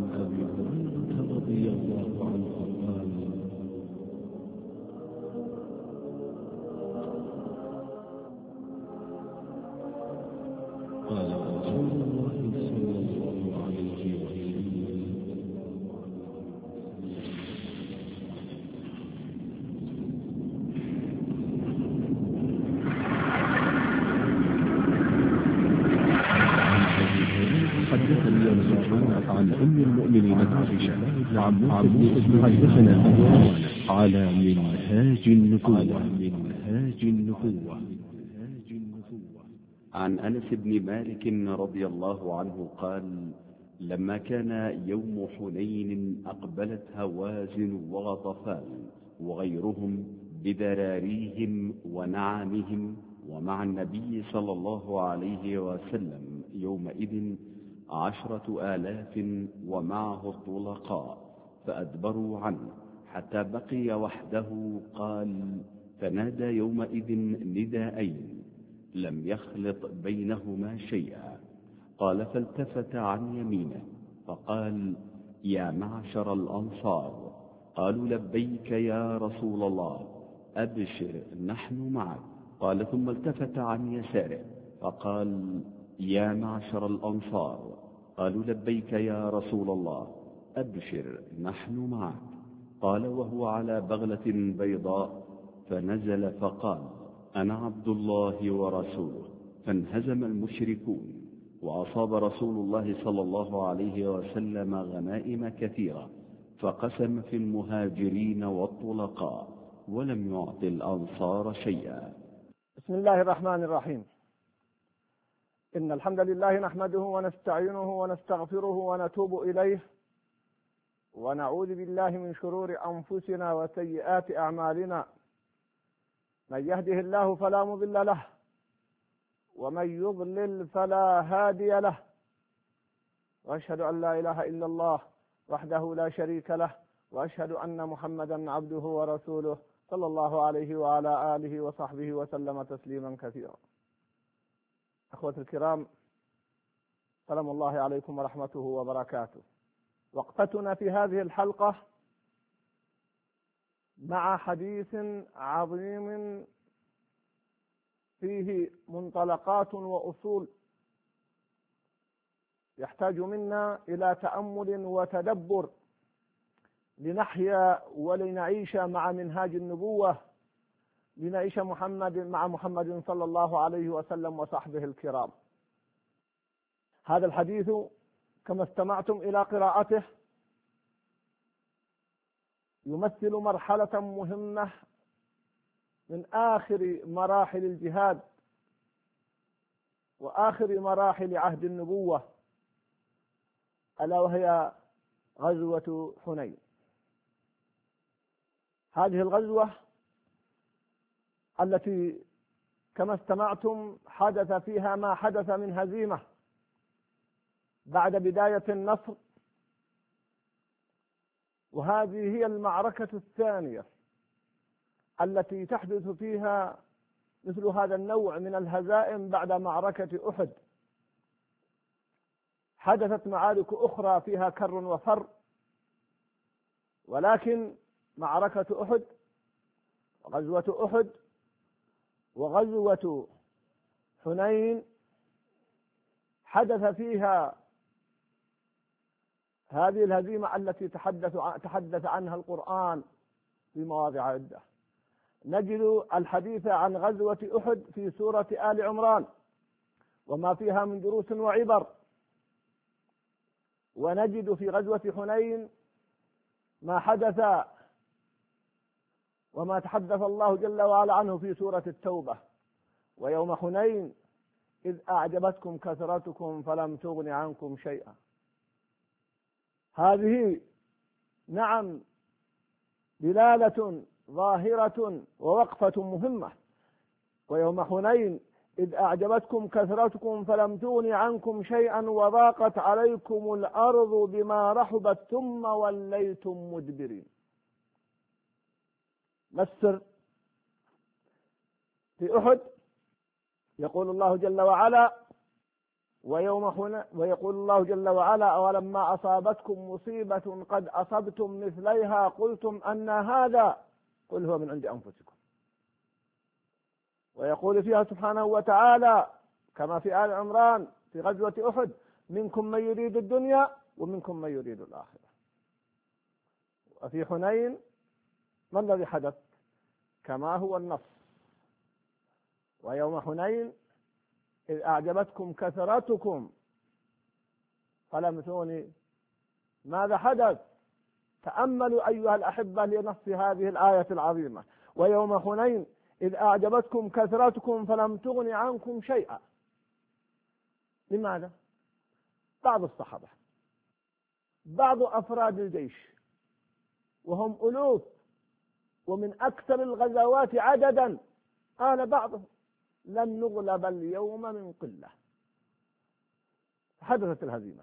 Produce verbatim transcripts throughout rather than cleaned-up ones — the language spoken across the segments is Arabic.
أبي هريرة رضي الله عنه قال قال رسول الله صلى الله عليه وسلم حدثني رسول عن أم المؤمنين عائشة عن عمه حدثنا على منهاج النبوة منهاج النبوة عن أنس بن مالك رضي الله عنه قال: لما كان يوم حنين أقبلت هوازن وغطفان وغيرهم بذراريهم ونعامهم ومع النبي صلى الله عليه وسلم يومئذ عشرة آلاف ومعه الطلقاء، فأدبروا عنه حتى بقي وحده. قال: فنادى يومئذ نداءين لم يخلط بينهما شيئا. قال: فالتفت عن يمينه فقال: يا معشر الأنصار. قالوا: لبيك يا رسول الله، أبشر نحن معك. قال: ثم التفت عن يساره فقال: يا معشر الأنصار. قالوا: لبيك يا رسول الله، أبشر نحن معك. قال وهو على بغلة بيضاء، فنزل فقال: أنا عبد الله ورسوله. فانهزم المشركون، وأصاب رسول الله صلى الله عليه وسلم غنائم كثيرة، فقسم في المهاجرين والطلقاء، ولم يعط الأنصار شيئا. بسم الله الرحمن الرحيم. إن الحمد لله نحمده ونستعينه ونستغفره ونتوب إليه، ونعوذ بالله من شرور أنفسنا وسيئات أعمالنا. من يهده الله فلا مضل له، ومن يضلل فلا هادي له، وأشهد أن لا إله إلا الله وحده لا شريك له، وأشهد أن محمدا عبده ورسوله صلى الله عليه وعلى آله وصحبه وسلم تسليما كثيرا. أخوة الكرام، سلام الله عليكم ورحمته وبركاته. وقفتنا في هذه الحلقة مع حديث عظيم فيه منطلقات وأصول يحتاج منا إلى تأمل وتدبر لنحيا ولنعيش مع منهاج النبوة، لنعيش محمد مع محمد صلى الله عليه وسلم وصحبه الكرام. هذا الحديث كما استمعتم إلى قراءته يمثل مرحلة مهمة من آخر مراحل الجهاد وآخر مراحل عهد النبوة، ألا وهي غزوة حنين. هذه الغزوة التي كما استمعتم حدث فيها ما حدث من هزيمة بعد بداية النصر، وهذه هي المعركة الثانية التي تحدث فيها مثل هذا النوع من الهزائم بعد معركة أحد. حدثت معارك أخرى فيها كر وفر، ولكن معركة أحد وغزوة أحد وغزوة حنين حدث فيها هذه الهزيمة التي تحدث تحدث عنها القرآن في مواضع عدة. نجد الحديث عن غزوة أحد في سورة آل عمران وما فيها من دروس وعبر، ونجد في غزوة حنين ما حدث وما تحدث الله جل وعلا عنه في سورة التوبة: ويوم حنين إذ أعجبتكم كثرتكم فلم تغن عنكم شيئا. هذه نعم دلالة ظاهرة ووقفة مهمة. ويوم حنين إذ أعجبتكم كثرتكم فلم تغن عنكم شيئا وضاقت عليكم الأرض بما رحبت ثم وليتم مدبرين. ما السر؟ في أحد يقول الله جل وعلا: ويوم هنا ويقول الله جل وعلا أولما أصابتكم مصيبة قد أصبتم مثليها قلتم أن هذا قل هو من عند أنفسكم. ويقول فيها سبحانه وتعالى كما في آل عمران في غزوة أحد منكم من يريد الدنيا ومنكم من يريد الآخرة. وفي حنين ما الذي حدث كما هو النص ويوم حنين إذ أعجبتكم كثرتكم فلم تغن ماذا حدث؟ تأملوا أيها الأحبة لنص هذه الآية العظيمة ويوم حنين إذ أعجبتكم كثرتكم فلم تغن عنكم شيئا. لماذا؟ بعض الصحابة بعض أفراد الجيش وهم ألوف ومن أكثر الغزوات عددا قال بعضهم لن نغلب اليوم من قلة، حدثت الهزيمة.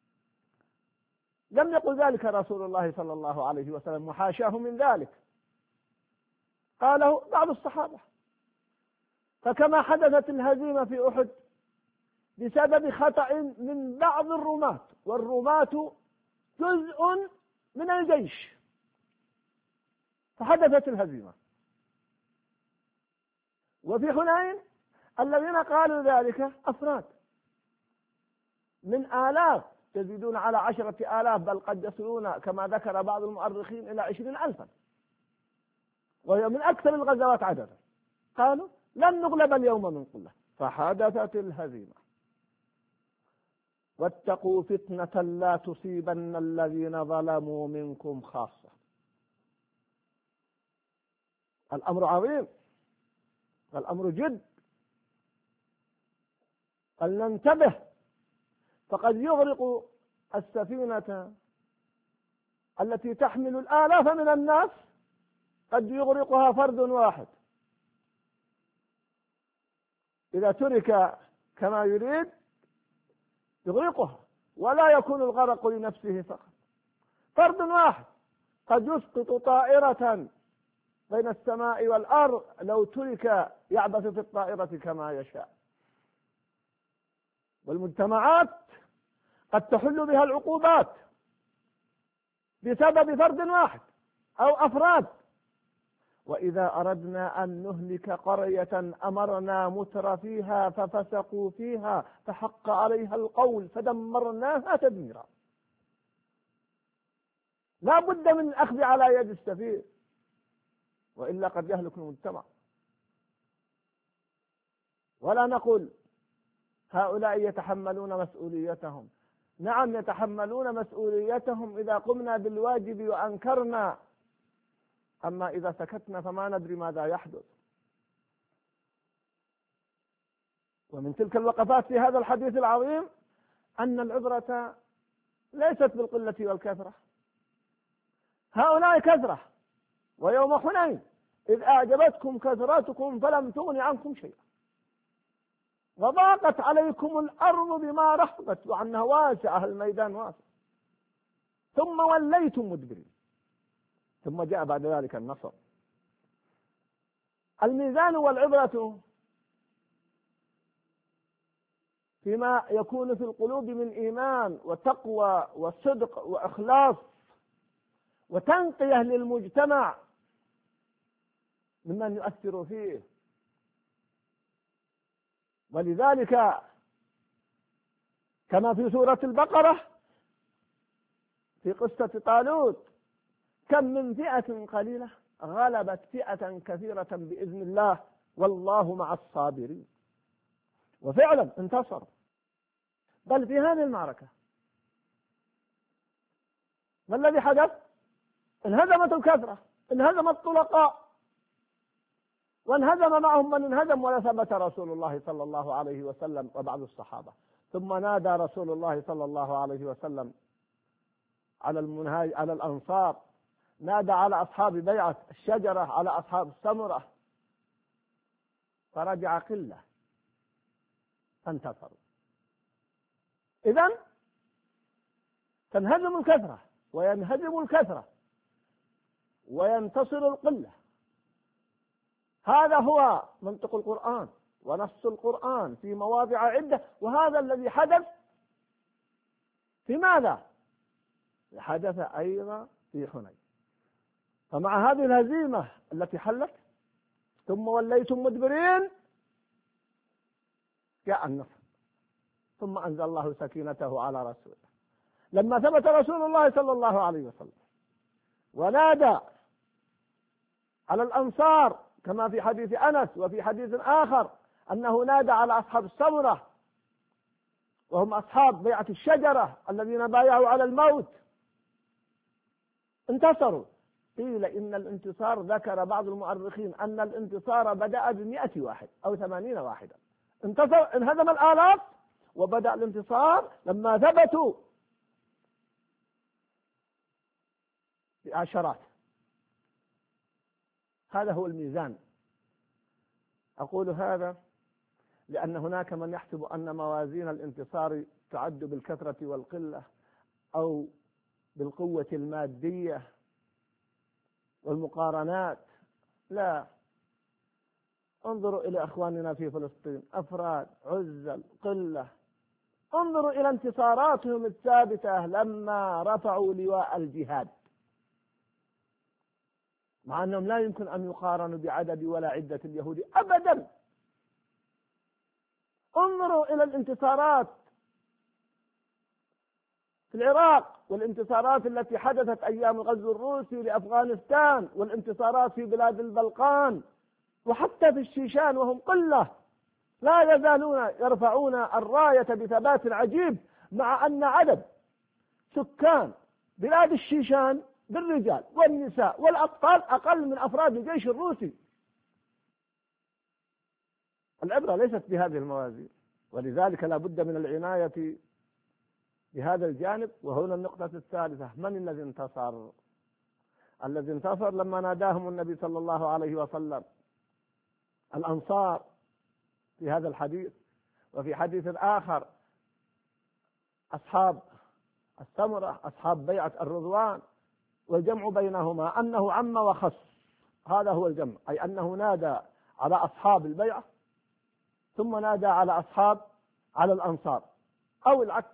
لم يقل ذلك رسول الله صلى الله عليه وسلم وحاشاه من ذلك، قاله بعض الصحابة. فكما حدثت الهزيمة في أحد بسبب خطأ من بعض الرماة، والرماة جزء من الجيش، فحدثت الهزيمة. وفي حنين الذين قالوا ذلك أفراد من آلاف يزيدون على عشرة آلاف، بل قد يصلون كما ذكر بعض المؤرخين إلى عشرين ألفا، وهي من أكثر الغزوات عددا. قالوا لن نغلب اليوم من قلة، فحدثت الهزيمة. واتقوا فتنة لا تصيبن الذين ظلموا منكم خاصة. الأمر عظيم، الأمر جد، فلننتبه، فقد يغرق السفينة التي تحمل الآلاف من الناس، قد يغرقها فرد واحد إذا ترك كما يريد يغرقها، ولا يكون الغرق لنفسه فقط. فرد واحد قد يسقط طائرة بين السماء والأرض لو ترك يعبث في الطائرة كما يشاء. والمجتمعات قد تحل بها العقوبات بسبب فرد واحد أو أفراد. وإذا أردنا أن نهلك قرية أمرنا متر فيها ففسقوا فيها فحق عليها القول فدمرناها تدميرا. لا بد من الأخذ على يد السفير، وإلا قد يهلك المجتمع. ولا نقول هؤلاء يتحملون مسؤوليتهم، نعم يتحملون مسؤوليتهم إذا قمنا بالواجب وأنكرنا، أما إذا سكتنا فما ندري ماذا يحدث. ومن تلك الوقفات في هذا الحديث العظيم أن العبرة ليست بالقلة والكثرة. هؤلاء كثرة، ويوم حنين إذ أعجبتكم كثرتكم فلم تغن عنكم شيئا وضاقت عليكم الأرض بما رحبت وعنها واسعة، الميدان واسع، ثم وليتم مدبرين. ثم جاء بعد ذلك النصر. الميزان والعبرة فيما يكون في القلوب من إيمان وتقوى وصدق وإخلاص وتنقية للمجتمع ممن يؤثر فيه. ولذلك كما في سورة البقرة في قصة طالوت كم من فئة قليلة غلبت فئة كثيرة بإذن الله والله مع الصابرين. وفعلا انتصر. بل في هذه المعركة ما الذي حدث؟ انهزمت الكثرة، انهزم الطلقاء، وانهزم معهم من انهزم، ولا ثبت رسول الله صلى الله عليه وسلم وبعض الصحابة. ثم نادى رسول الله صلى الله عليه وسلم على المنهاج على الأنصار، نادى على أصحاب بيعة الشجرة، على أصحاب السمرة، فرجع قلة فانتصروا. إذن تنهزم الكثرة وينهزم الكثرة وينتصر القلة. هذا هو منطق القرآن، ونص القرآن في مواضع عدة، وهذا الذي حدث في ماذا؟ حدث أيضا في حنين. فمع هذه الهزيمة التي حلت ثم وليتم مدبرين جاء النصر، ثم أنزل الله سكينته على رسوله لما ثبت رسول الله صلى الله عليه وسلم ونادى على الأنصار كما في حديث أنس وفي حديث آخر أنه نادى على أصحاب السمرة وهم أصحاب بيعة الشجرة الذين بايعوا على الموت، انتصروا. قيل إن الانتصار، ذكر بعض المؤرخين أن الانتصار بدأ بمئة واحد أو ثمانين واحدا، انتصر انهزم الآلاف وبدأ الانتصار لما ثبتوا بعشرات. هذا هو الميزان. أقول هذا لأن هناك من يحسب أن موازين الانتصار تعد بالكثرة والقلة أو بالقوة المادية والمقارنات. لا، انظروا إلى أخواننا في فلسطين، أفراد، عزل، قلة. انظروا إلى انتصاراتهم الثابتة لما رفعوا لواء الجهاد، مع أنهم لا يمكن أن يقارنوا بعدد ولا عدة اليهود أبدا. انظروا إلى الانتصارات في العراق والانتصارات التي حدثت أيام الغزو الروسي لأفغانستان والانتصارات في بلاد البلقان وحتى في الشيشان وهم قلة لا يزالون يرفعون الراية بثبات عجيب، مع أن عدد سكان بلاد الشيشان بالرجال والنساء والأطفال أقل من أفراد الجيش الروسي. العبرة ليست بهذه الموازين، ولذلك لا بد من العناية بهذا الجانب. وهنا النقطة الثالثة، من الذي انتصر؟ الذي انتصر لما ناداهم النبي صلى الله عليه وسلم الأنصار في هذا الحديث، وفي حديث آخر أصحاب السمرة أصحاب بيعة الرضوان، والجمع بينهما أنه عم وخص. هذا هو الجمع، أي أنه نادى على أصحاب البيعة ثم نادى على أصحاب على الأنصار أو العكس.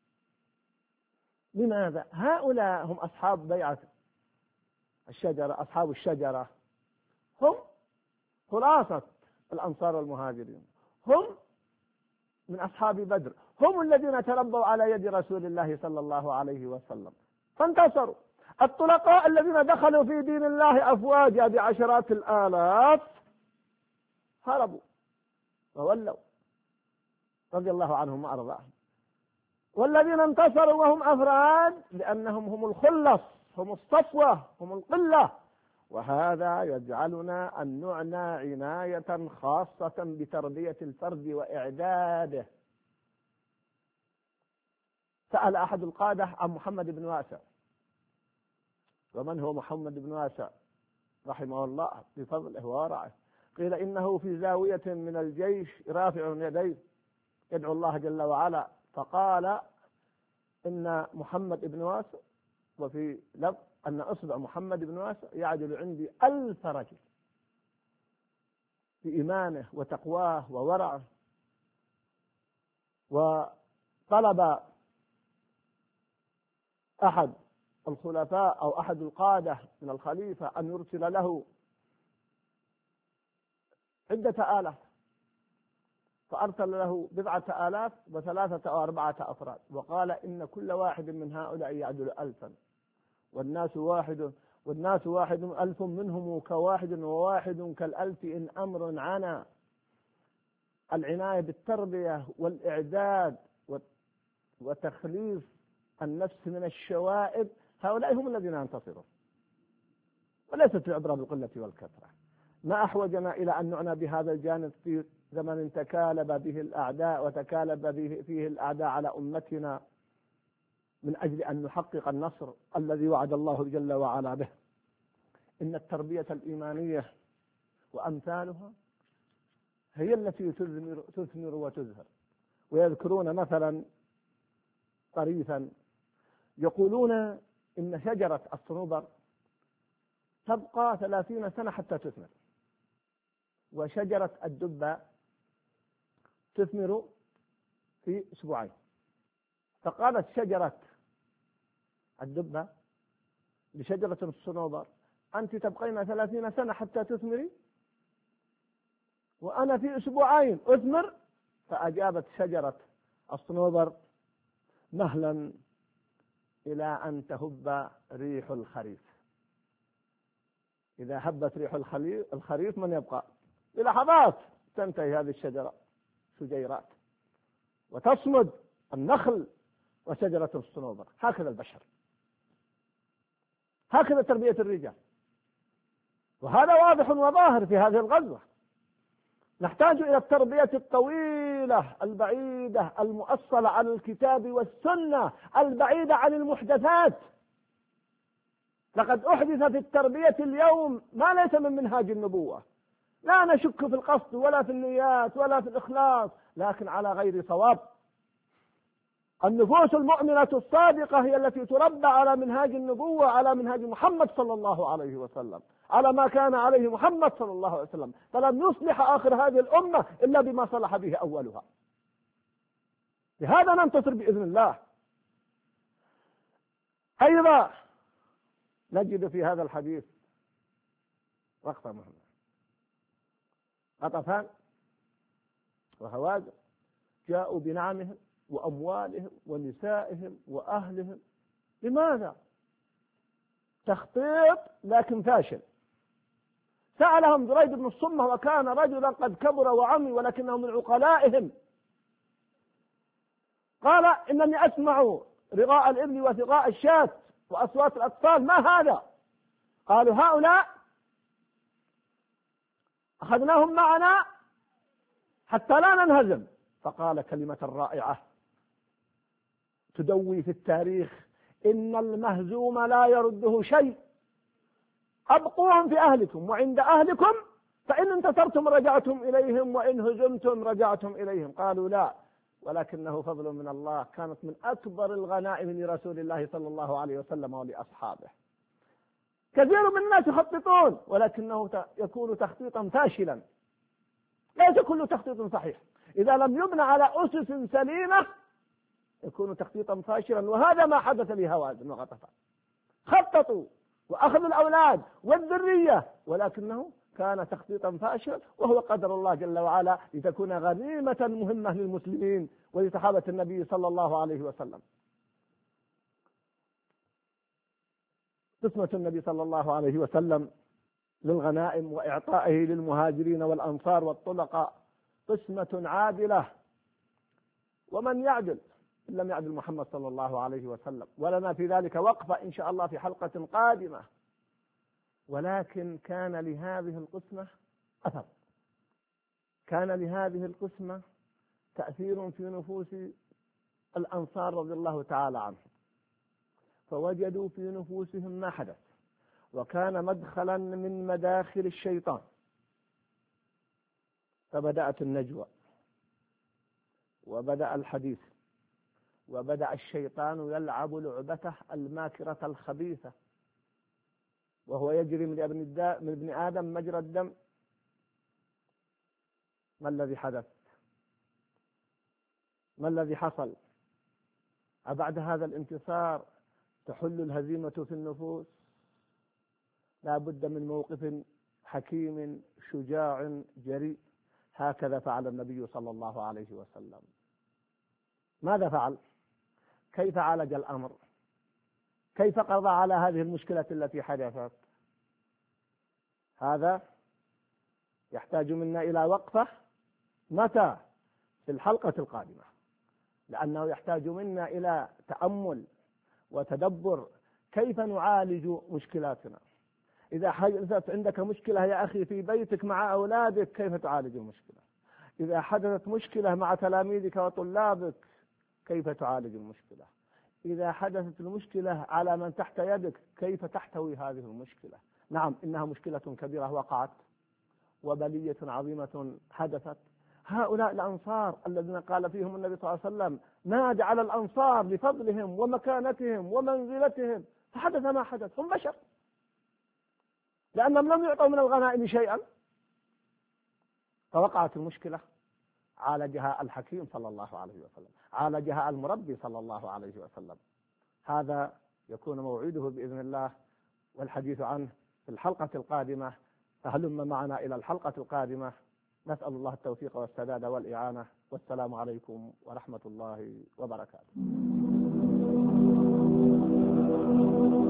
لماذا؟ هؤلاء هم أصحاب بيعة الشجرة، أصحاب الشجرة هم خلاصة الأنصار والمهاجرين، هم من أصحاب بدر، هم الذين تربوا على يد رسول الله صلى الله عليه وسلم فانتصروا. الطلقاء الذين دخلوا في دين الله أفواجا بعشرات الآلاف هربوا وولوا رضي الله عنهم وأرضاهم. والذين انتصروا وهم أفراد لأنهم هم الخلص، هم الصفوة، هم القلة. وهذا يجعلنا أن نعنى عناية خاصة بتربية الفرد وإعداده. سأل أحد القادة عن محمد بن واسع. ومن هو محمد بن واسع رحمه الله بفضله ورعه؟ قيل إنه في زاوية من الجيش رافع يديه يدعو الله جل وعلا، فقال إن محمد بن واسع، وفي لفظ أن أصبع محمد بن واسع يعدل عندي ألف رجل بإيمانه وتقواه وورعه. وطلب أحد الخلفاء أو أحد القادة من الخليفة أن يرسل له عدة آلاف، فأرسل له بضعة آلاف وثلاثة أو أربعة أفراد، وقال إن كل واحد من هؤلاء يعدل ألفا، والناس واحد والناس واحد ألف منهم كواحد وواحد كالألف إن أمر عنا. العناية بالتربية والإعداد وتخليص النفس من الشوائب، هؤلاء هم الذين ينتصرون، وليست العبرة بالقلة والكثرة. ما أحوجنا إلى أن نعنى بهذا الجانب في زمن تكالب به الأعداء وتكالب به فيه الأعداء على أمتنا من أجل أن نحقق النصر الذي وعد الله جل وعلا به. إن التربية الإيمانية وأمثالها هي التي تثمر, تثمر وتزهر. ويذكرون مثلا طريفا يقولون إن شجرة الصنوبر تبقى ثلاثين سنة حتى تثمر، وشجرة الدبة تثمر في أسبوعين. فقالت شجرة الدبة لشجرة الصنوبر: أنت تبقين ثلاثين سنة حتى تثمري، وأنا في أسبوعين أثمر. فأجابت شجرة الصنوبر: مهلا إلى أن تهب ريح الخريف. إذا هبت ريح الخريف من يبقى؟ بلحظات تنتهي هذه الشجرة شجيرات وتصمد النخل وشجرة الصنوبر. هكذا البشر، هكذا تربية الرجال، وهذا واضح وظاهر في هذه الغزوة. نحتاج إلى التربية الطويلة البعيدة المؤصلة على الكتاب والسنة، البعيدة عن المحدثات. لقد أحدث في التربية اليوم ما ليس من منهاج النبوة، لا نشك في القصد ولا في النيات ولا في الإخلاص، لكن على غير صواب. النفوس المؤمنة الصادقة هي التي تربى على منهاج النبوة، على منهاج محمد صلى الله عليه وسلم، على ما كان عليه محمد صلى الله عليه وسلم. فلم يصلح آخر هذه الأمة إلا بما صلح به أولها. لهذا ننتصر بإذن الله. أيضا نجد في هذا الحديث وقفة مهمة. غطفان وهوازن جاءوا بنعمهم وأموالهم ونسائهم وأهلهم. لماذا؟ تخطيط لكن فاشل. سألهم دريد بن الصمة وكان رجلا قد كبر وعمي ولكنه من عقلائهم، قال: إنني أسمع رغاء الإبل وثغاء الشاة وأصوات الأطفال، ما هذا؟ قالوا: هؤلاء أخذناهم معنا حتى لا ننهزم. فقال كلمة رائعة تدوي في التاريخ: إن المهزوم لا يرده شيء، أبقوهم في أهلكم وعند أهلكم، فإن انتصرتم رجعتم إليهم وإن هزمتم رجعتم إليهم. قالوا: لا، ولكنه فضل من الله، كانت من أكبر الغنائم لرسول الله صلى الله عليه وسلم ولأصحابه. كثير من الناس يخططون ولكنه يكون تخطيطا فاشلا، ليس كل تخطيط صحيح. إذا لم يبنى على أسس سليمة يكون تخطيطا فاشلا، وهذا ما حدث لهوازن وغطفان. خططوا وأخذوا الأولاد والذرية، ولكنه كان تخطيطا فاشلا، وهو قدر الله جل وعلا لتكون غنيمة مهمة للمسلمين ولصحابة النبي صلى الله عليه وسلم. قسمة النبي صلى الله عليه وسلم للغنائم وإعطائه للمهاجرين والأنصار والطلقاء قسمة عادلة، ومن يعدل إن لم يعدل محمد صلى الله عليه وسلم. ولنا في ذلك وقفة إن شاء الله في حلقة قادمة. ولكن كان لهذه القسمة أثر، كان لهذه القسمة تأثير في نفوس الأنصار رضي الله تعالى عنهم، فوجدوا في نفوسهم ما حدث، وكان مدخلا من مداخل الشيطان. فبدأت النجوى وبدأ الحديث، وبدأ الشيطان يلعب لعبته الماكرة الخبيثة، وهو يجري من ابن, من ابن آدم مجرى الدم. ما الذي حدث؟ ما الذي حصل؟ أبعد هذا الانتصار تحل الهزيمة في النفوس؟ لا بد من موقف حكيم شجاع جريء. هكذا فعل النبي صلى الله عليه وسلم. ماذا فعل؟ كيف عالج الأمر؟ كيف قضى على هذه المشكلة التي حدثت؟ هذا يحتاج منا إلى وقفة. متى؟ في الحلقة القادمة، لأنه يحتاج منا إلى تأمل وتدبر كيف نعالج مشكلاتنا. إذا حدثت عندك مشكلة يا أخي في بيتك مع أولادك، كيف تعالج المشكلة؟ إذا حدثت مشكلة مع تلاميذك وطلابك، كيف تعالج المشكلة؟ إذا حدثت المشكلة على من تحت يدك، كيف تحتوي هذه المشكلة؟ نعم، إنها مشكلة كبيرة وقعت، وبلية عظيمة حدثت. هؤلاء الأنصار الذين قال فيهم النبي صلى الله عليه وسلم: نادى على الأنصار لفضلهم ومكانتهم ومنزلتهم، فحدث ما حدث. هم بشر، لأنهم لم يعطوا من الغنائم شيئا، فوقعت المشكلة عالجها الحكيم صلى الله عليه وسلم، عالجها المربي صلى الله عليه وسلم. هذا يكون موعده بإذن الله والحديث عنه في الحلقة القادمة، فهلم معنا إلى الحلقة القادمة. نسأل الله التوفيق والسداد والإعانة، والسلام عليكم ورحمة الله وبركاته.